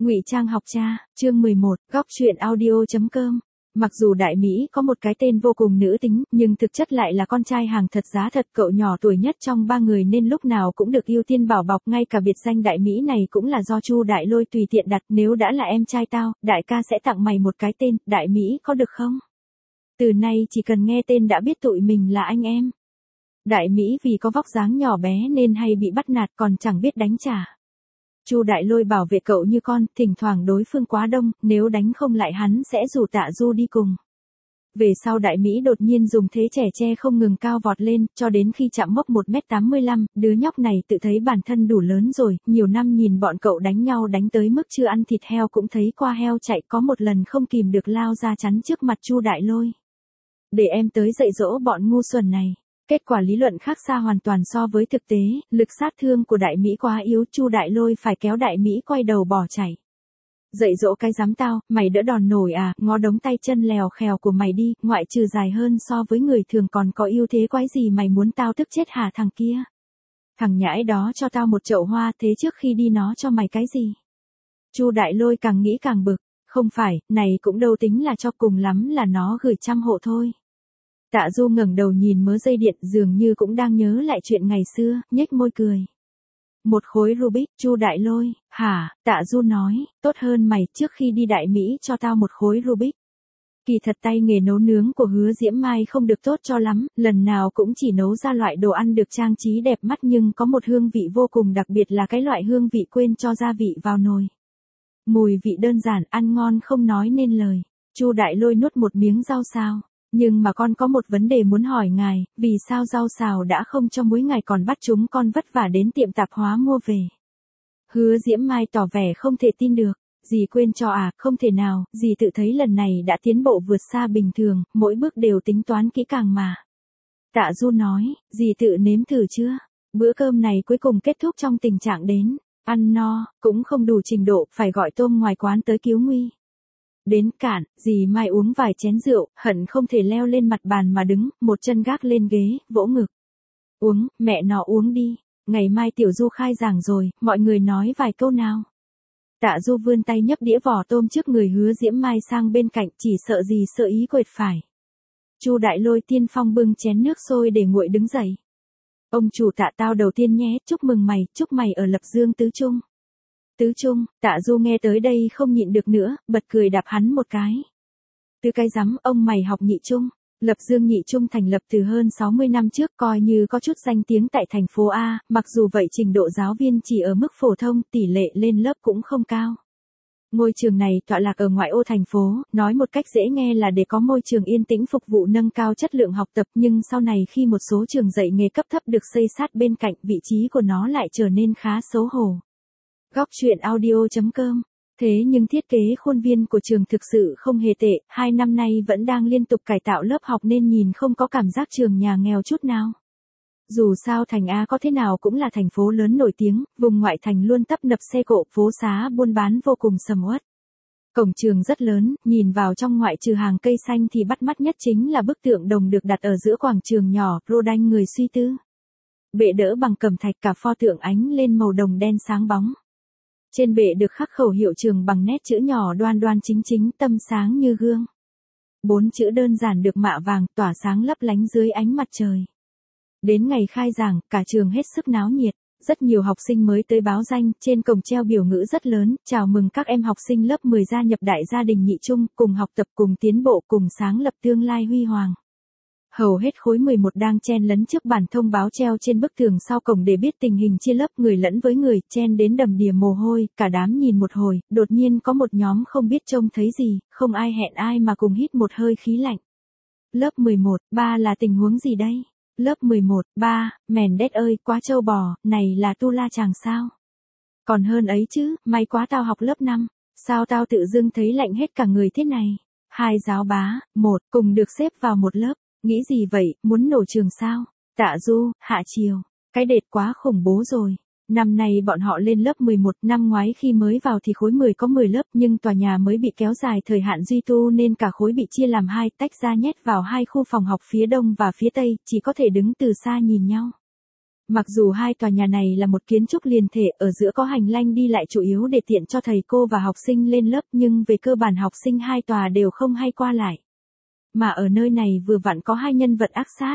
Ngụy Trang học cha, chương 11, góc truyện audio.com. Mặc dù Đại Mỹ có một cái tên vô cùng nữ tính, nhưng thực chất lại là con trai hàng thật giá thật, cậu nhỏ tuổi nhất trong ba người nên lúc nào cũng được ưu tiên bảo bọc, ngay cả biệt danh Đại Mỹ này cũng là do Chu Đại Lôi tùy tiện đặt, nếu đã là em trai tao, đại ca sẽ tặng mày một cái tên, Đại Mỹ có được không? Từ nay chỉ cần nghe tên đã biết tụi mình là anh em. Đại Mỹ vì có vóc dáng nhỏ bé nên hay bị bắt nạt còn chẳng biết đánh trả. Chu Đại Lôi bảo vệ cậu như con, thỉnh thoảng đối phương quá đông, nếu đánh không lại hắn sẽ rủ Tạ Du đi cùng. Về sau Đại Mỹ đột nhiên dùng thế trẻ tre không ngừng cao vọt lên, cho đến khi chạm mốc 1m85, đứa nhóc này tự thấy bản thân đủ lớn rồi, nhiều năm nhìn bọn cậu đánh nhau đánh tới mức chưa ăn thịt heo cũng thấy qua heo chạy, có một lần không kìm được lao ra chắn trước mặt Chu Đại Lôi. Để em tới dạy dỗ bọn ngu xuẩn này. Kết quả lý luận khác xa hoàn toàn so với thực tế, lực sát thương của Đại Mỹ quá yếu, Chu Đại Lôi phải kéo Đại Mỹ quay đầu bỏ chạy. Dạy dỗ cái dám tao, mày đỡ đòn nổi à, ngó đống tay chân lèo khèo của mày đi, ngoại trừ dài hơn so với người thường còn có ưu thế quái gì mày muốn tao tức chết hả thằng kia. Thằng nhãi đó cho tao một chậu hoa, thế trước khi đi nó cho mày cái gì? Chu Đại Lôi càng nghĩ càng bực, không phải, này cũng đâu tính là cho, cùng lắm là nó gửi 100 hộ thôi. Tạ Du ngẩng đầu nhìn mớ dây điện, dường như cũng đang nhớ lại chuyện ngày xưa, nhếch môi cười. Một khối Rubik, Chu Đại Lôi, hả? Tạ Du nói, tốt hơn mày, trước khi đi Đại Mỹ cho tao một khối Rubik. Kỳ thật tay nghề nấu nướng của Hứa Diễm Mai không được tốt cho lắm, lần nào cũng chỉ nấu ra loại đồ ăn được trang trí đẹp mắt nhưng có một hương vị vô cùng đặc biệt là cái loại hương vị quên cho gia vị vào nồi. Mùi vị đơn giản, ăn ngon không nói nên lời. Chu Đại Lôi nuốt một miếng rau xào. Nhưng mà con có một vấn đề muốn hỏi ngài, vì sao rau xào đã không cho muối ngài còn bắt chúng con vất vả đến tiệm tạp hóa mua về? Hứa Diễm Mai tỏ vẻ không thể tin được, dì quên cho à, không thể nào, dì tự thấy lần này đã tiến bộ vượt xa bình thường, mỗi bước đều tính toán kỹ càng mà. Tạ Du nói, dì tự nếm thử chưa? Bữa cơm này cuối cùng kết thúc trong tình trạng đến, ăn no, cũng không đủ trình độ, phải gọi tôm ngoài quán tới cứu nguy. Đến cạn, dì Mai uống vài chén rượu, hận không thể leo lên mặt bàn mà đứng, một chân gác lên ghế, vỗ ngực. Uống, mẹ nó uống đi, ngày mai Tiểu Du khai giảng rồi, mọi người nói vài câu nào. Tạ Du vươn tay nhấp đĩa vỏ tôm trước người Hứa Diễm Mai sang bên cạnh, chỉ sợ gì sợ ý quệt phải. Chu Đại Lôi tiên phong bưng chén nước sôi để nguội đứng dậy. Ông chủ Tạ tao đầu tiên nhé, chúc mừng mày, chúc mày ở lập dương tứ trung. Tứ trung, Tạ Du nghe tới đây không nhịn được nữa, bật cười đạp hắn một cái. Từ cái rắm, ông mày học nhị trung. Lập Dương nhị trung thành lập từ hơn 60 năm trước, coi như có chút danh tiếng tại thành phố A, mặc dù vậy trình độ giáo viên chỉ ở mức phổ thông, tỷ lệ lên lớp cũng không cao. Ngôi trường này tọa lạc ở ngoại ô thành phố, nói một cách dễ nghe là để có môi trường yên tĩnh phục vụ nâng cao chất lượng học tập, nhưng sau này khi một số trường dạy nghề cấp thấp được xây sát bên cạnh, vị trí của nó lại trở nên khá xấu hổ. Góc truyện audio.com. Thế nhưng thiết kế khuôn viên của trường thực sự không hề tệ, 2 năm nay vẫn đang liên tục cải tạo lớp học nên nhìn không có cảm giác trường nhà nghèo chút nào. Dù sao thành A có thế nào cũng là thành phố lớn nổi tiếng, vùng ngoại thành luôn tấp nập xe cộ, phố xá buôn bán vô cùng sầm uất. Cổng trường rất lớn, nhìn vào trong ngoại trừ hàng cây xanh thì bắt mắt nhất chính là bức tượng đồng được đặt ở giữa quảng trường nhỏ, Rodin người suy tư. Bệ đỡ bằng cẩm thạch, cả pho tượng ánh lên màu đồng đen sáng bóng. Trên bệ được khắc khẩu hiệu trường bằng nét chữ nhỏ đoan đoan chính chính, tâm sáng như gương. 4 chữ đơn giản được mạ vàng, tỏa sáng lấp lánh dưới ánh mặt trời. Đến ngày khai giảng, cả trường hết sức náo nhiệt. Rất nhiều học sinh mới tới báo danh, trên cổng treo biểu ngữ rất lớn, chào mừng các em học sinh lớp 10 gia nhập đại gia đình nhị trung, cùng học tập, cùng tiến bộ, cùng sáng lập tương lai huy hoàng. Hầu hết khối 11 đang chen lấn trước bản thông báo treo trên bức tường sau cổng để biết tình hình chia lớp, người lẫn với người, chen đến đầm đìa mồ hôi, cả đám nhìn một hồi, đột nhiên có một nhóm không biết trông thấy gì, không ai hẹn ai mà cùng hít một hơi khí lạnh. Lớp 11, ba là tình huống gì đây? Lớp 11, ba, mèn đét ơi, quá trâu bò, này là tu la chàng sao? Còn hơn ấy chứ, may quá tao học lớp 5, sao tao tự dưng thấy lạnh hết cả người thế này? Hai giáo bá, một, cùng được xếp vào một lớp. Nghĩ gì vậy, muốn nổ trường sao? Tạ Du, hạ chiều. Cái đệt quá khủng bố rồi. Năm nay bọn họ lên lớp 11, năm ngoái khi mới vào thì khối 10 có 10 lớp nhưng tòa nhà mới bị kéo dài thời hạn duy tu nên cả khối bị chia làm 2, tách ra nhét vào 2 khu phòng học phía đông và phía tây, chỉ có thể đứng từ xa nhìn nhau. Mặc dù hai tòa nhà này là một kiến trúc liền thể, ở giữa có hành lang đi lại chủ yếu để tiện cho thầy cô và học sinh lên lớp, nhưng về cơ bản học sinh hai tòa đều không hay qua lại. Mà ở nơi này vừa vặn có hai nhân vật ác sát.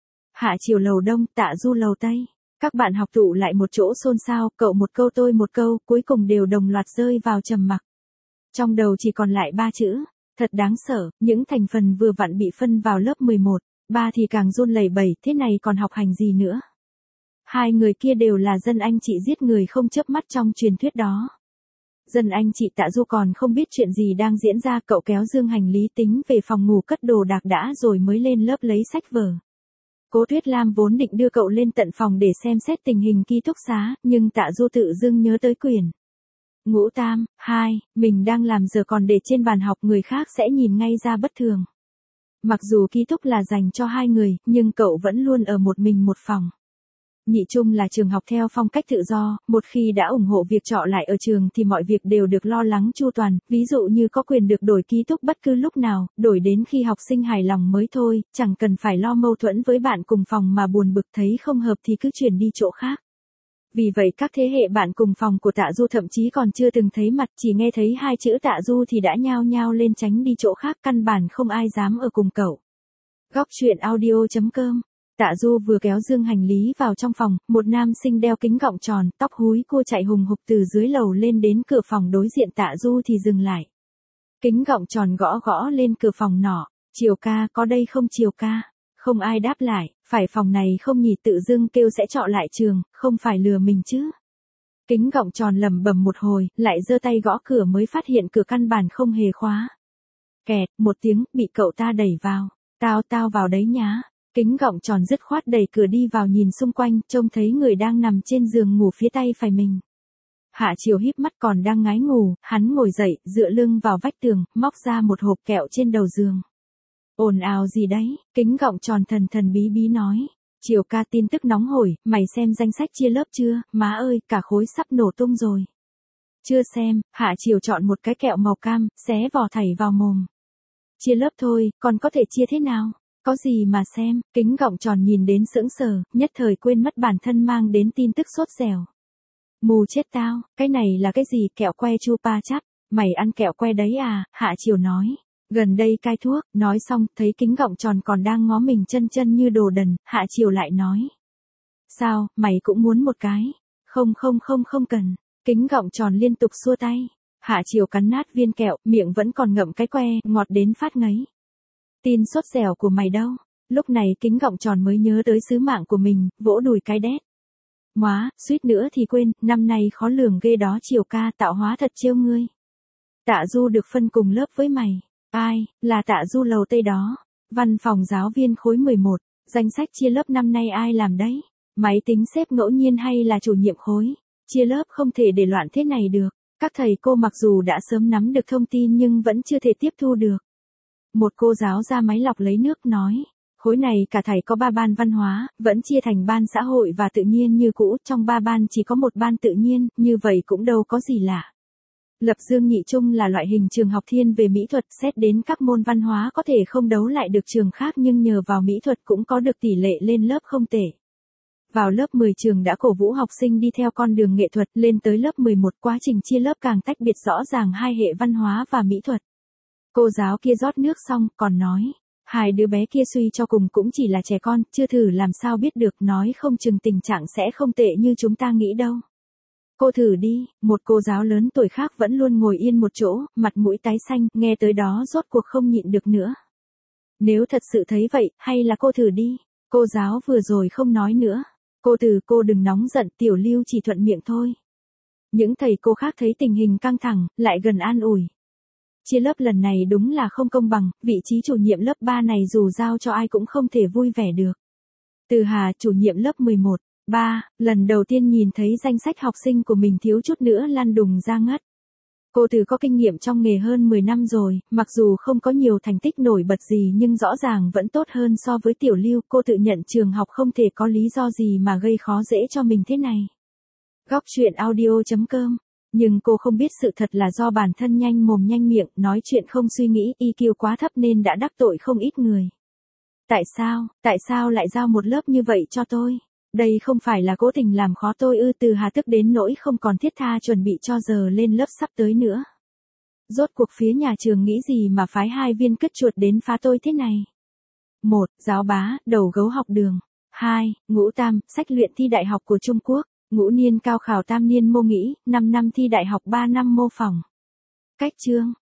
Hạ Chiều lầu đông, Tạ Du lầu tây. Các bạn học tụ lại một chỗ xôn xao, cậu một câu tôi một câu, cuối cùng đều đồng loạt rơi vào trầm mặc. Trong đầu chỉ còn lại ba chữ, thật đáng sợ. Những thành phần vừa vặn bị phân vào lớp 11, ba thì càng run lẩy bẩy, thế này còn học hành gì nữa. Hai người kia đều là dân anh chị giết người không chớp mắt trong truyền thuyết đó. Dân anh chị Tạ Du còn không biết chuyện gì đang diễn ra, cậu kéo dương hành lý tính về phòng ngủ cất đồ đạc đã rồi mới lên lớp lấy sách vở. Cố Tuyết Lam vốn định đưa cậu lên tận phòng để xem xét tình hình ký túc xá, nhưng Tạ Du tự dưng nhớ tới quyển Ngũ Tam, 2, mình đang làm giờ còn để trên bàn học, người khác sẽ nhìn ngay ra bất thường. Mặc dù ký túc là dành cho hai người, nhưng cậu vẫn luôn ở một mình một phòng. Nhị trung là trường học theo phong cách tự do, một khi đã ủng hộ việc trọ lại ở trường thì mọi việc đều được lo lắng chu toàn, ví dụ như có quyền được đổi ký túc bất cứ lúc nào, đổi đến khi học sinh hài lòng mới thôi, chẳng cần phải lo mâu thuẫn với bạn cùng phòng mà buồn bực thấy không hợp thì cứ chuyển đi chỗ khác. Vì vậy các thế hệ bạn cùng phòng của Tạ Du thậm chí còn chưa từng thấy mặt, chỉ nghe thấy hai chữ Tạ Du thì đã nhao nhao lên tránh đi chỗ khác, căn bản không ai dám ở cùng cậu. Góc truyện audio.com. Tạ Du vừa kéo dương hành lý vào trong phòng, một nam sinh đeo kính gọng tròn, tóc húi cua chạy hùng hục từ dưới lầu lên đến cửa phòng đối diện Tạ Du thì dừng lại. Kính gọng tròn gõ gõ lên cửa phòng nọ, Chiều ca, có đây không Chiều ca? Không ai đáp lại, phải phòng này không nhỉ, tự dưng kêu sẽ trọ lại trường, không phải lừa mình chứ. Kính gọng tròn lẩm bẩm một hồi, lại giơ tay gõ cửa mới phát hiện cửa căn bản không hề khóa. Kẹt, một tiếng, bị cậu ta đẩy vào. Tao vào đấy nhá. Kính gọng tròn dứt khoát đẩy cửa đi vào, nhìn xung quanh, trông thấy người đang nằm trên giường ngủ phía tay phải mình. Hạ Chiều híp mắt còn đang ngái ngủ, hắn ngồi dậy, dựa lưng vào vách tường, móc ra một hộp kẹo trên đầu giường. Ồn ào gì đấy? Kính gọng tròn thần thần bí bí nói. Chiều ca, tin tức nóng hổi, mày xem danh sách chia lớp chưa? Má ơi, cả khối sắp nổ tung rồi. Chưa xem. Hạ Chiều chọn một cái kẹo màu cam, xé vỏ thảy vào mồm. Chia lớp thôi, còn có thể chia thế nào? Có gì mà xem? Kính gọng tròn nhìn đến sững sờ, nhất thời quên mất bản thân mang đến tin tức sốt dẻo. Mù chết tao, cái này là cái gì? Kẹo que chupa chắp. Mày ăn kẹo que đấy à? Hạ Chiều nói. Gần đây cai thuốc. Nói xong, thấy kính gọng tròn còn đang ngó mình chân chân như đồ đần, Hạ Chiều lại nói. Sao, mày cũng muốn một cái? Không cần. Kính gọng tròn liên tục xua tay. Hạ Chiều cắn nát viên kẹo, miệng vẫn còn ngậm cái que, ngọt đến phát ngấy. Tin sốt dẻo của mày đâu? Lúc này kính gọng tròn mới nhớ tới sứ mạng của mình, vỗ đùi cái đét. Móa, suýt nữa thì quên, năm nay khó lường ghê đó Chiều ca, tạo hóa thật trêu ngươi. Tạ Du được phân cùng lớp với mày. Ai, là Tạ Du lầu tây đó. Văn phòng giáo viên khối 11, danh sách chia lớp năm nay ai làm đấy? Máy tính xếp ngẫu nhiên hay là chủ nhiệm khối? Chia lớp không thể để loạn thế này được. Các thầy cô mặc dù đã sớm nắm được thông tin nhưng vẫn chưa thể tiếp thu được. Một cô giáo ra máy lọc lấy nước nói, khối này cả thầy có 3 ban văn hóa, vẫn chia thành ban xã hội và tự nhiên như cũ, trong 3 ban chỉ có một ban tự nhiên, như vậy cũng đâu có gì lạ. Lập Dương nhị trung là loại hình trường học thiên về mỹ thuật, xét đến các môn văn hóa có thể không đấu lại được trường khác nhưng nhờ vào mỹ thuật cũng có được tỷ lệ lên lớp không tệ. Vào lớp 10 trường đã cổ vũ học sinh đi theo con đường nghệ thuật, lên tới lớp 11 quá trình chia lớp càng tách biệt rõ ràng hai hệ văn hóa và mỹ thuật. Cô giáo kia rót nước xong, còn nói, hai đứa bé kia suy cho cùng cũng chỉ là trẻ con, chưa thử làm sao biết được, nói không chừng tình trạng sẽ không tệ như chúng ta nghĩ đâu. Cô thử đi, một cô giáo lớn tuổi khác vẫn luôn ngồi yên một chỗ, mặt mũi tái xanh, nghe tới đó rốt cuộc không nhịn được nữa. Nếu thật sự thấy vậy, hay là cô thử đi, cô giáo vừa rồi không nói nữa. Cô đừng nóng giận, Tiểu Lưu chỉ thuận miệng thôi. Những thầy cô khác thấy tình hình căng thẳng, lại gần an ủi. Chia lớp lần này đúng là không công bằng, vị trí chủ nhiệm lớp 3 này dù giao cho ai cũng không thể vui vẻ được. Từ Hà, chủ nhiệm lớp 11, 3, lần đầu tiên nhìn thấy danh sách học sinh của mình thiếu chút nữa lăn đùng ra ngất. Cô Từ có kinh nghiệm trong nghề hơn 10 năm rồi, mặc dù không có nhiều thành tích nổi bật gì nhưng rõ ràng vẫn tốt hơn so với Tiểu Lưu. Cô tự nhận trường học không thể có lý do gì mà gây khó dễ cho mình thế này. Góc truyện audio.com. Nhưng cô không biết sự thật là do bản thân nhanh mồm nhanh miệng, nói chuyện không suy nghĩ, EQ quá thấp nên đã đắc tội không ít người. Tại sao lại giao một lớp như vậy cho tôi? Đây không phải là cố tình làm khó tôi ư? Từ Hà tức đến nỗi không còn thiết tha chuẩn bị cho giờ lên lớp sắp tới nữa. Rốt cuộc phía nhà trường nghĩ gì mà phái 2 viên cứt chuột đến phá tôi thế này? 1. Giáo bá, đầu gấu học đường. 2. Ngũ tam, sách luyện thi đại học của Trung Quốc. Ngũ niên cao khảo tam niên mô nghĩ, 5 năm thi đại học 3 năm mô phỏng. Cách chương